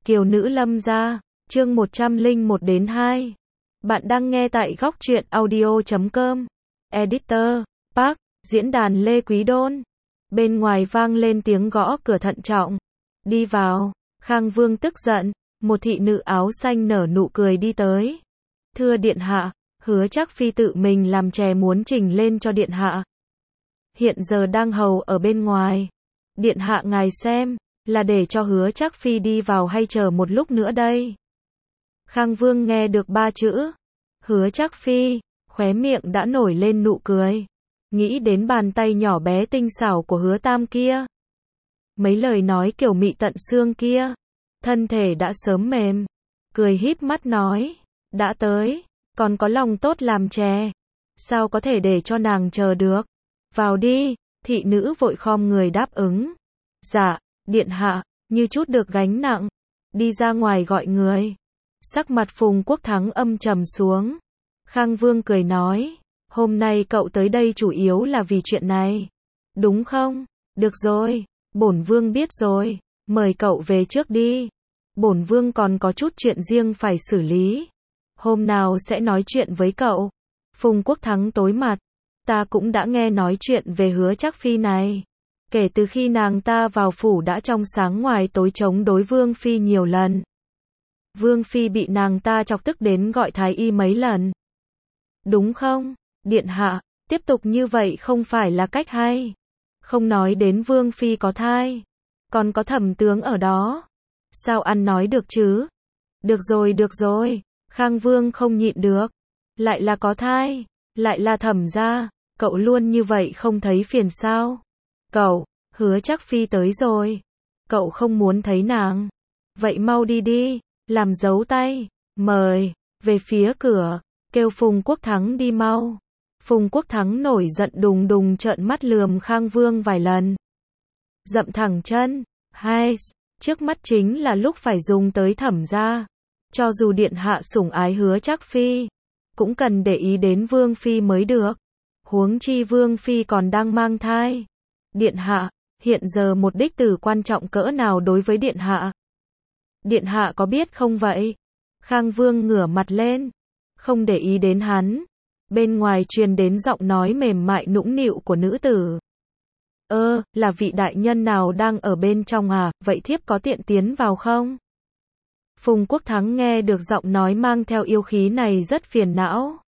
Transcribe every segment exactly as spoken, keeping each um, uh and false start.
Kiều nữ lâm gia, chương một trăm lẻ một đến hai. Bạn đang nghe tại góc truyện audio chấm com. Editor, Park, diễn đàn Lê Quý Đôn. Bên ngoài vang lên tiếng gõ cửa thận trọng. Đi vào, Khang Vương tức giận, một thị nữ áo xanh nở nụ cười đi tới. Thưa điện hạ, Hứa Trác Phi tự mình làm chè muốn trình lên cho điện hạ. Hiện giờ đang hầu ở bên ngoài. Điện hạ ngài xem, là để cho Hứa Trác Phi đi vào hay chờ một lúc nữa đây? Khang Vương nghe được ba chữ Hứa Trác Phi, khóe miệng đã nổi lên nụ cười. Nghĩ đến bàn tay nhỏ bé tinh xảo của Hứa Tam kia. Mấy lời nói kiểu mị tận xương kia. Thân thể đã sớm mềm. Cười híp mắt nói. Đã tới, còn có lòng tốt làm chè. Sao có thể để cho nàng chờ được? Vào đi, thị nữ vội khom người đáp ứng. Dạ, điện hạ, như chút được gánh nặng. Đi ra ngoài gọi người. Sắc mặt Phùng Quốc Thắng âm trầm xuống. Khang Vương cười nói. Hôm nay cậu tới đây chủ yếu là vì chuyện này. Đúng không? Được rồi, bổn vương biết rồi. Mời cậu về trước đi. Bổn vương còn có chút chuyện riêng phải xử lý. Hôm nào sẽ nói chuyện với cậu. Phùng Quốc Thắng tối mặt. Ta cũng đã nghe nói chuyện về Hứa Trác Phi này. Kể từ khi nàng ta vào phủ đã trong sáng ngoài tối chống đối Vương Phi nhiều lần. Vương Phi bị nàng ta chọc tức đến gọi thái y mấy lần. Đúng không, điện hạ, tiếp tục như vậy không phải là cách hay. Không nói đến Vương Phi có thai. Còn có Thẩm tướng ở đó. Sao ăn nói được chứ? Được rồi được rồi, Khang Vương không nhịn được. Lại là có thai, lại là Thẩm gia, cậu luôn như vậy không thấy phiền sao? Cậu, Hứa Trác Phi tới rồi. Cậu không muốn thấy nàng. Vậy mau đi đi, làm dấu tay, mời, về phía cửa, kêu Phùng Quốc Thắng đi mau. Phùng Quốc Thắng nổi giận đùng đùng trợn mắt lườm Khang Vương vài lần. Dậm thẳng chân, hai, trước mắt chính là lúc phải dùng tới Thẩm gia. Cho dù điện hạ sủng ái Hứa Trác Phi, cũng cần để ý đến Vương Phi mới được. Huống chi Vương Phi còn đang mang thai. Điện hạ, hiện giờ một đích tử quan trọng cỡ nào đối với điện hạ? Điện hạ có biết không vậy? Khang Vương ngửa mặt lên, không để ý đến hắn. Bên ngoài truyền đến giọng nói mềm mại nũng nịu của nữ tử. Ơ, là vị đại nhân nào đang ở bên trong à, vậy thiếp có tiện tiến vào không? Phùng Quốc Thắng nghe được giọng nói mang theo yêu khí này rất phiền não.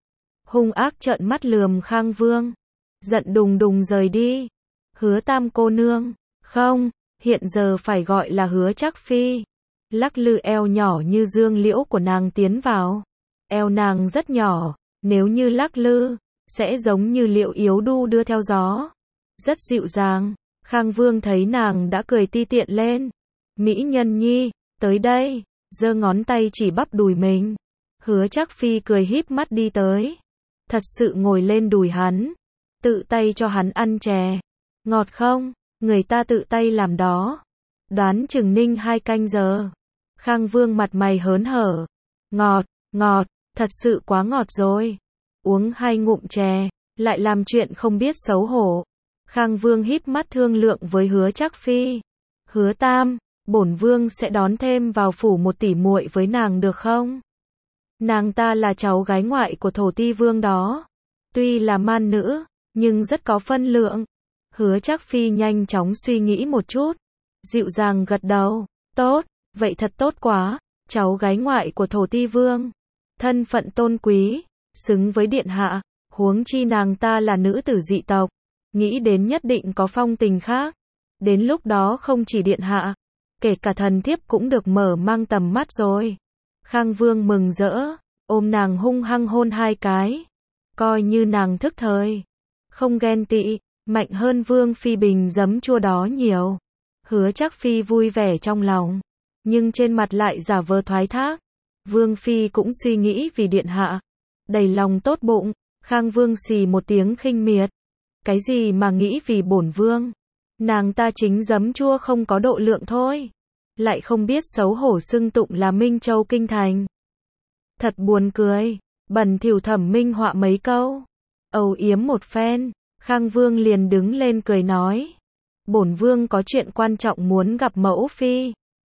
Hung ác trợn mắt lườm Khang Vương. Giận đùng đùng rời đi. Hứa Tam cô nương. Không, hiện giờ phải gọi là Hứa Trác Phi. Lắc lư eo nhỏ như dương liễu của nàng tiến vào. Eo nàng rất nhỏ, nếu như lắc lư, sẽ giống như liễu yếu đu đưa theo gió. Rất dịu dàng. Khang Vương thấy nàng đã cười ti tiện lên. Mỹ nhân nhi, tới đây, giơ ngón tay chỉ bắp đùi mình. Hứa Trác Phi cười híp mắt đi tới. Thật sự ngồi lên đùi hắn. Tự tay cho hắn ăn chè. Ngọt không? Người ta tự tay làm đó. Đoán chừng ninh hai canh giờ. Khang Vương mặt mày hớn hở. Ngọt, ngọt, thật sự quá ngọt rồi. Uống hai ngụm chè, lại làm chuyện không biết xấu hổ. Khang Vương híp mắt thương lượng với Hứa Trác Phi. Hứa Tam, bổn vương sẽ đón thêm vào phủ một tỷ muội với nàng được không? Nàng ta là cháu gái ngoại của thổ ti vương đó. Tuy là man nữ, nhưng rất có phân lượng. Hứa Trác Phi nhanh chóng suy nghĩ một chút. Dịu dàng gật đầu. Tốt, vậy thật tốt quá. Cháu gái ngoại của thổ ti vương. Thân phận tôn quý, xứng với điện hạ. Huống chi nàng ta là nữ tử dị tộc. Nghĩ đến nhất định có phong tình khác. Đến lúc đó không chỉ điện hạ, kể cả thần thiếp cũng được mở mang tầm mắt rồi. Khang Vương mừng rỡ, ôm nàng hung hăng hôn hai cái. Coi như nàng thức thời. Không ghen tị, mạnh hơn Vương Phi bình giấm chua đó nhiều. Hứa Trác Phi vui vẻ trong lòng, nhưng trên mặt lại giả vờ thoái thác. Vương Phi cũng suy nghĩ vì điện hạ. Đầy lòng tốt bụng, Khang Vương xì một tiếng khinh miệt. Cái gì mà nghĩ vì bổn vương? Nàng ta chính giấm chua không có độ lượng thôi. Lại không biết xấu hổ xưng tụng là Minh Châu Kinh Thành. Thật buồn cười. Bẩn thỉu Thẩm minh họa mấy câu. Âu yếm một phen. Khang Vương liền đứng lên cười nói. Bổn vương có chuyện quan trọng muốn gặp mẫu phi.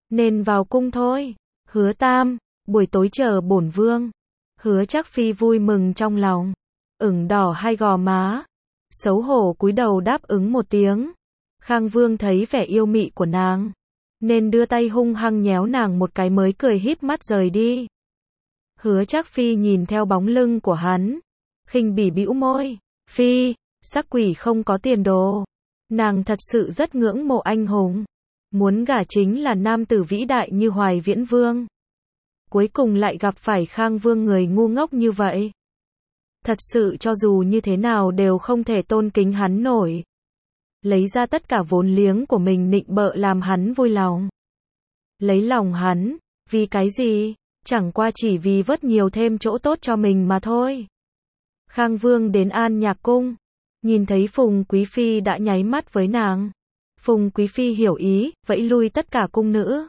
nên vào cung thôi. Hứa Tam, buổi tối chờ bổn vương. Hứa Trác Phi vui mừng trong lòng, ửng đỏ hai gò má, xấu hổ cúi đầu đáp ứng một tiếng. Khang Vương thấy vẻ yêu mị của nàng, nên đưa tay hung hăng nhéo nàng một cái mới cười híp mắt rời đi. Hứa Trác Phi nhìn theo bóng lưng của hắn, khinh bỉ bĩu môi, Phi, sắc quỷ không có tiền đồ. Nàng thật sự rất ngưỡng mộ anh hùng, muốn gả chính là nam tử vĩ đại như Hoài Viễn Vương. Cuối cùng lại gặp phải Khang Vương người ngu ngốc như vậy. Thật sự cho dù như thế nào đều không thể tôn kính hắn nổi. Lấy ra tất cả vốn liếng của mình nịnh bợ làm hắn vui lòng. Lấy lòng hắn, vì cái gì? Chẳng qua chỉ vì vớt nhiều thêm chỗ tốt cho mình mà thôi. Khang Vương đến An Nhạc Cung, nhìn thấy Phùng Quý Phi đã nháy mắt với nàng. Phùng Quý Phi hiểu ý, vẫy lui tất cả cung nữ.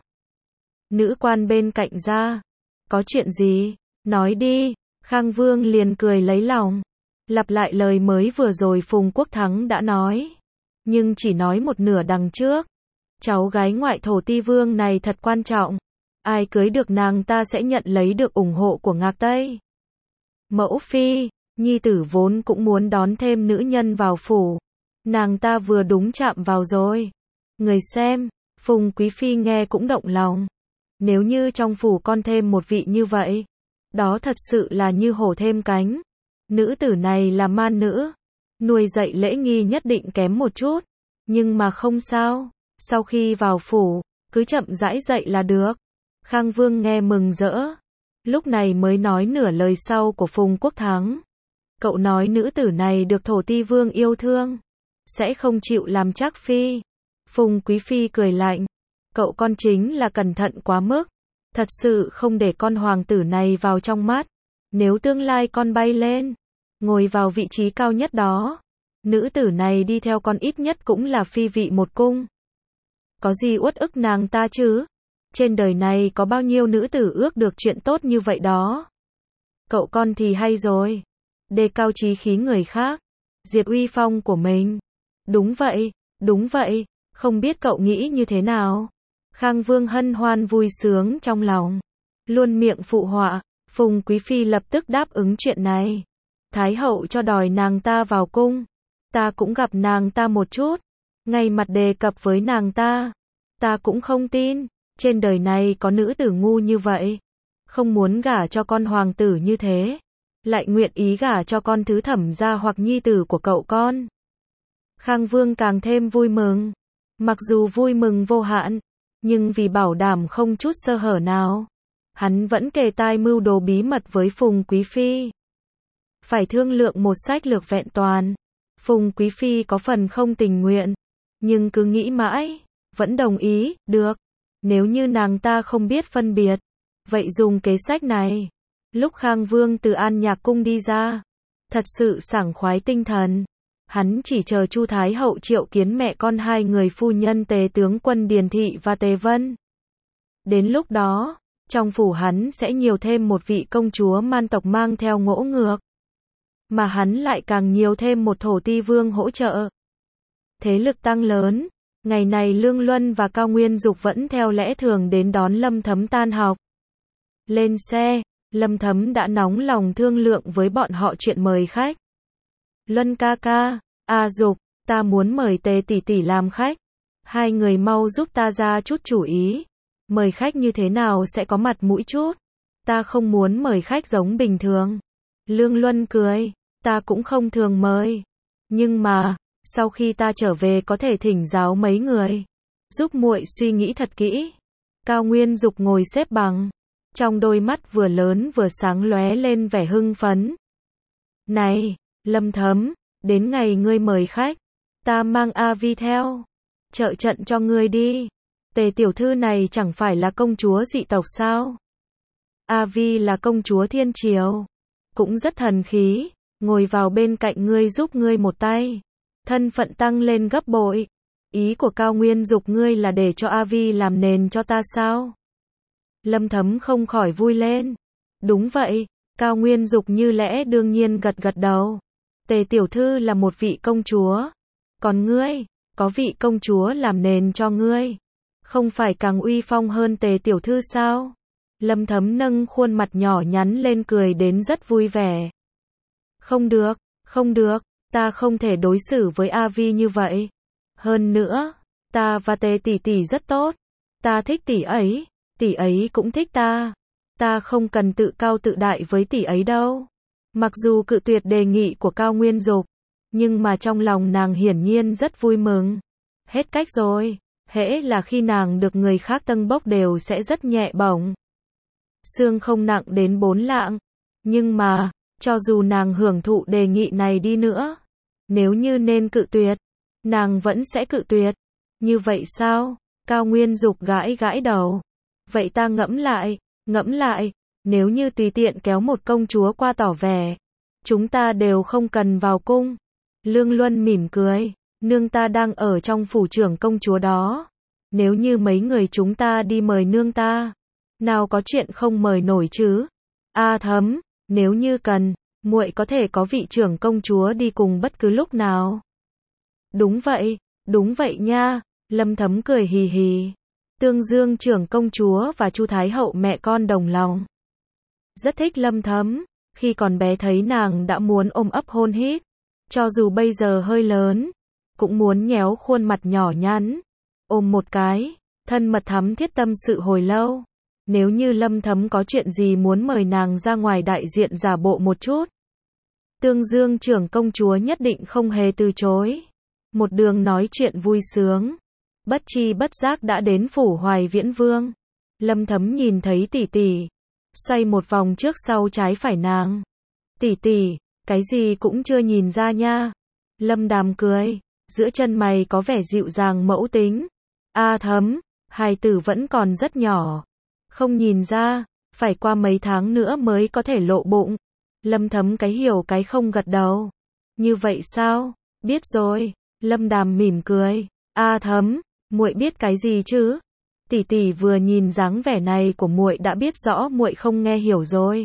Nữ quan bên cạnh ra, có chuyện gì? Nói đi. Khang Vương liền cười lấy lòng, lặp lại lời mới vừa rồi Phùng Quốc Thắng đã nói, nhưng chỉ nói một nửa đằng trước. Cháu gái ngoại thổ ti vương này thật quan trọng, ai cưới được nàng ta sẽ nhận lấy được ủng hộ của Ngạc Tây. Mẫu Phi, nhi tử vốn cũng muốn đón thêm nữ nhân vào phủ, nàng ta vừa đúng chạm vào rồi. Người xem, Phùng Quý Phi nghe cũng động lòng. Nếu như trong phủ con thêm một vị như vậy, đó thật sự là như hổ thêm cánh. Nữ tử này là man nữ, nuôi dạy lễ nghi nhất định kém một chút, nhưng mà không sao, sau khi vào phủ, cứ chậm rãi dạy là được. Khang Vương nghe mừng rỡ, lúc này mới nói nửa lời sau của Phùng Quốc Thắng. Cậu nói nữ tử này được thổ ti vương yêu thương, sẽ không chịu làm Trác Phi. Phùng Quý Phi cười lạnh, cậu con chính là cẩn thận quá mức, thật sự không để con hoàng tử này vào trong mắt. Nếu tương lai con bay lên, ngồi vào vị trí cao nhất đó, nữ tử này đi theo con ít nhất cũng là phi vị một cung. Có gì uất ức nàng ta chứ? Trên đời này có bao nhiêu nữ tử ước được chuyện tốt như vậy đó. Cậu con thì hay rồi, đề cao chí khí người khác, diệt uy phong của mình. Đúng vậy, đúng vậy, không biết cậu nghĩ như thế nào? Khang Vương hân hoan vui sướng trong lòng, luôn miệng phụ họa. Phùng Quý Phi lập tức đáp ứng chuyện này. Thái hậu cho đòi nàng ta vào cung, ta cũng gặp nàng ta một chút, ngay mặt đề cập với nàng ta. Ta cũng không tin, trên đời này có nữ tử ngu như vậy, không muốn gả cho con hoàng tử như thế, lại nguyện ý gả cho con thứ thẩm gia hoặc nhi tử của cậu con. Khang Vương càng thêm vui mừng, mặc dù vui mừng vô hạn, nhưng vì bảo đảm không chút sơ hở nào, hắn vẫn kề tai mưu đồ bí mật với Phùng Quý Phi. Phải thương lượng một sách lược vẹn toàn. Phùng Quý Phi có phần không tình nguyện, nhưng cứ nghĩ mãi, vẫn đồng ý, được. Nếu như nàng ta không biết phân biệt, vậy dùng kế sách này. Lúc Khang Vương từ An Nhạc Cung đi ra, thật sự sảng khoái tinh thần. Hắn chỉ chờ Chu Thái hậu triệu kiến mẹ con hai người phu nhân Tề tướng quân Điền Thị và Tề Vân. Đến lúc đó, trong phủ hắn sẽ nhiều thêm một vị công chúa man tộc mang theo ngỗ ngược, mà hắn lại càng nhiều thêm một thổ ti vương hỗ trợ. Thế lực tăng lớn. Ngày này Lương Luân và Cao Nguyên Dục vẫn theo lẽ thường đến đón Lâm Thấm tan học. Lên xe, Lâm Thấm đã nóng lòng thương lượng với bọn họ chuyện mời khách. Luân ca ca, a Dục, ta muốn mời Tề tỷ tỷ làm khách. Hai người mau giúp ta ra chút chủ ý. Mời khách như thế nào sẽ có mặt mũi chút. Ta không muốn mời khách giống bình thường. Lương Luân cười, ta cũng không thường mời. Nhưng mà, sau khi ta trở về có thể thỉnh giáo mấy người. Giúp muội suy nghĩ thật kỹ. Cao Nguyên Dục ngồi xếp bằng, trong đôi mắt vừa lớn vừa sáng lóe lên vẻ hưng phấn. Này, Lâm Thấm, đến ngày ngươi mời khách, ta mang A Vi theo, trợ trận cho ngươi đi. Tề tiểu thư này chẳng phải là công chúa dị tộc sao? A Vi là công chúa thiên triều, cũng rất thần khí, ngồi vào bên cạnh ngươi giúp ngươi một tay, thân phận tăng lên gấp bội. Ý của Cao Nguyên Dục ngươi là để cho A Vi làm nền cho ta sao? Lâm Thấm không khỏi vui lên. Đúng vậy, Cao Nguyên Dục như lẽ đương nhiên gật gật đầu. Tề tiểu thư là một vị công chúa, còn ngươi, có vị công chúa làm nền cho ngươi. Không phải càng uy phong hơn Tề tiểu thư sao? Lâm Thấm nâng khuôn mặt nhỏ nhắn lên cười đến rất vui vẻ. Không được, không được, ta không thể đối xử với A Vi như vậy. Hơn nữa, ta và Tề tỷ tỷ rất tốt. Ta thích tỷ ấy, tỷ ấy cũng thích ta. Ta không cần tự cao tự đại với tỷ ấy đâu. Mặc dù cự tuyệt đề nghị của Cao Nguyên Dục, nhưng mà trong lòng nàng hiển nhiên rất vui mừng. Hết cách rồi, hễ là khi nàng được người khác tâng bốc đều sẽ rất nhẹ bổng. Xương không nặng đến bốn lạng. Nhưng mà, cho dù nàng hưởng thụ đề nghị này đi nữa, nếu như nên cự tuyệt, nàng vẫn sẽ cự tuyệt. Như vậy sao? Cao Nguyên Dục gãi gãi đầu. Vậy ta ngẫm lại, ngẫm lại, nếu như tùy tiện kéo một công chúa qua tỏ vẻ, chúng ta đều không cần vào cung. Lương Luân mỉm cười, nương ta đang ở trong phủ trưởng công chúa đó. Nếu như mấy người chúng ta đi mời nương ta, nào có chuyện không mời nổi chứ? A Thấm, nếu như cần, muội có thể có vị trưởng công chúa đi cùng bất cứ lúc nào. Đúng vậy, đúng vậy nha. Lâm Thấm cười hì hì. Tương Dương trưởng công chúa và Chu Thái hậu mẹ con đồng lòng. Rất thích Lâm Thấm, khi còn bé thấy nàng đã muốn ôm ấp hôn hít, cho dù bây giờ hơi lớn, cũng muốn nhéo khuôn mặt nhỏ nhắn, ôm một cái, thân mật thắm thiết tâm sự hồi lâu. Nếu như Lâm Thấm có chuyện gì muốn mời nàng ra ngoài đại diện giả bộ một chút, Tương Dương trưởng công chúa nhất định không hề từ chối. Một đường nói chuyện vui sướng, bất chi bất giác đã đến phủ Hoài Viễn Vương. Lâm Thấm nhìn thấy tỷ tỷ, xoay một vòng trước sau trái phải nàng. Tỷ tỷ, cái gì cũng chưa nhìn ra nha. Lâm Đàm cười, giữa chân mày có vẻ dịu dàng mẫu tính. A Thấm, hài tử vẫn còn rất nhỏ, không nhìn ra, phải qua mấy tháng nữa mới có thể lộ bụng. Lâm Thấm cái hiểu cái không gật đầu. Như vậy sao? Biết rồi. Lâm Đàm mỉm cười. A Thấm, muội biết cái gì chứ? Tỷ tỷ vừa nhìn dáng vẻ này của muội đã biết rõ muội không nghe hiểu rồi.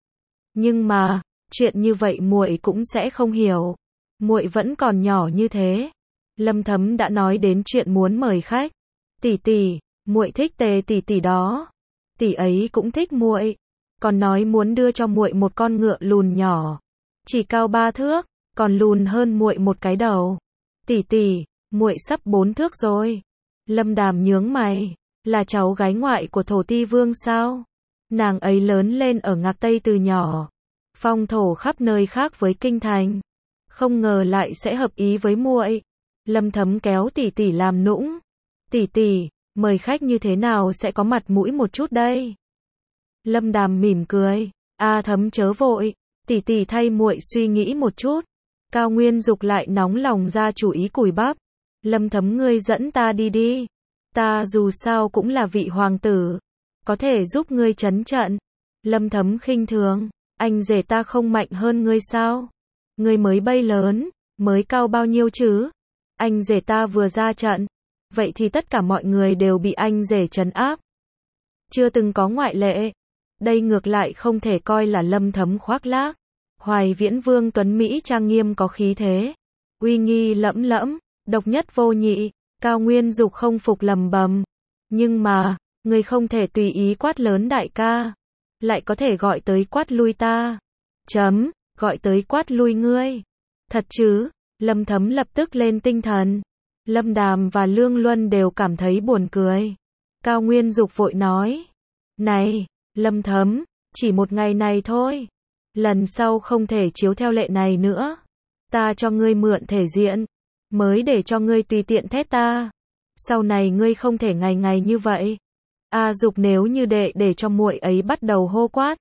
Nhưng mà, chuyện như vậy muội cũng sẽ không hiểu. Muội vẫn còn nhỏ như thế. Lâm Thấm đã nói đến chuyện muốn mời khách. Tỷ tỷ, muội thích Tề tỷ tỷ đó. Tỷ ấy cũng thích muội, còn nói muốn đưa cho muội một con ngựa lùn nhỏ, chỉ cao ba thước, còn lùn hơn muội một cái đầu. Tỷ tỷ, muội sắp bốn thước rồi. Lâm Đàm nhướng mày, là cháu gái ngoại của Thổ Ti Vương sao? Nàng ấy lớn lên ở Ngạc Tây từ nhỏ, phong thổ khắp nơi khác với kinh thành, không ngờ lại sẽ hợp ý với muội. Lâm Thấm kéo tỷ tỷ làm nũng. Tỷ tỷ, mời khách như thế nào sẽ có mặt mũi một chút đây? Lâm Đàm mỉm cười. A Thấm chớ vội, tỷ tỷ thay muội suy nghĩ một chút. Cao Nguyên Dục lại nóng lòng ra chủ ý cùi bắp. Lâm Thấm ngươi dẫn ta đi đi. Ta dù sao cũng là vị hoàng tử, có thể giúp ngươi trấn trận. Lâm Thấm khinh thường, anh rể ta không mạnh hơn ngươi sao? Ngươi mới bay lớn, mới cao bao nhiêu chứ? Anh rể ta vừa ra trận, vậy thì tất cả mọi người đều bị anh rể trấn áp. Chưa từng có ngoại lệ. Đây ngược lại không thể coi là Lâm Thấm khoác lác. Hoài Viễn Vương tuấn Mỹ trang nghiêm có khí thế, uy nghi lẫm lẫm, độc nhất vô nhị. Cao Nguyên Dục không phục lầm bầm. Nhưng mà, người không thể tùy ý quát lớn đại ca, lại có thể gọi tới quát lui ta. Chấm, gọi tới quát lui ngươi. Thật chứ? Lâm Thấm lập tức lên tinh thần. Lâm Đàm và Lương Luân đều cảm thấy buồn cười. Cao Nguyên Dục vội nói. Này, Lâm Thấm, chỉ một ngày này thôi. Lần sau không thể chiếu theo lệ này nữa. Ta cho ngươi mượn thể diện, mới để cho ngươi tùy tiện thét ta. Sau này ngươi không thể ngày ngày như vậy. A Dục nếu như đệ để cho muội ấy bắt đầu hô quát,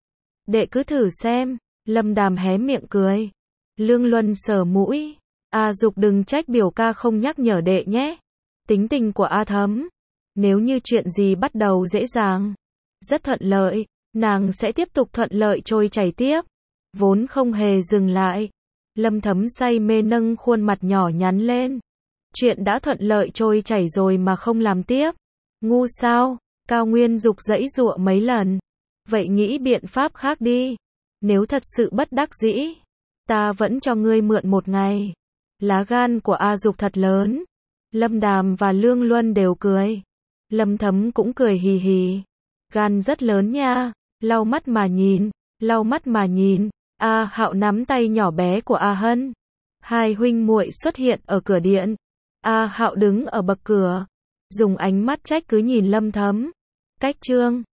đệ cứ thử xem. Lâm Đàm hé miệng cười. Lương Luân sờ mũi. A Dục đừng trách biểu ca không nhắc nhở đệ nhé. Tính tình của A Thấm, nếu như chuyện gì bắt đầu dễ dàng, rất thuận lợi, nàng sẽ tiếp tục thuận lợi trôi chảy tiếp, vốn không hề dừng lại. Lâm Thấm say mê nâng khuôn mặt nhỏ nhắn lên. Chuyện đã thuận lợi trôi chảy rồi mà không làm tiếp. Ngu sao? Cao Nguyên Dục giãy giụa mấy lần. Vậy nghĩ biện pháp khác đi. Nếu thật sự bất đắc dĩ, ta vẫn cho ngươi mượn một ngày. Lá gan của A Dục thật lớn. Lâm Đàm và Lương Luân đều cười. Lâm Thấm cũng cười hì hì. Gan rất lớn nha, lau mắt mà nhìn, lau mắt mà nhìn. A Hạo nắm tay nhỏ bé của A Hân. Hai huynh muội xuất hiện ở cửa điện. A Hạo đứng ở bậc cửa, dùng ánh mắt trách cứ nhìn Lâm Thấm. Cách Trương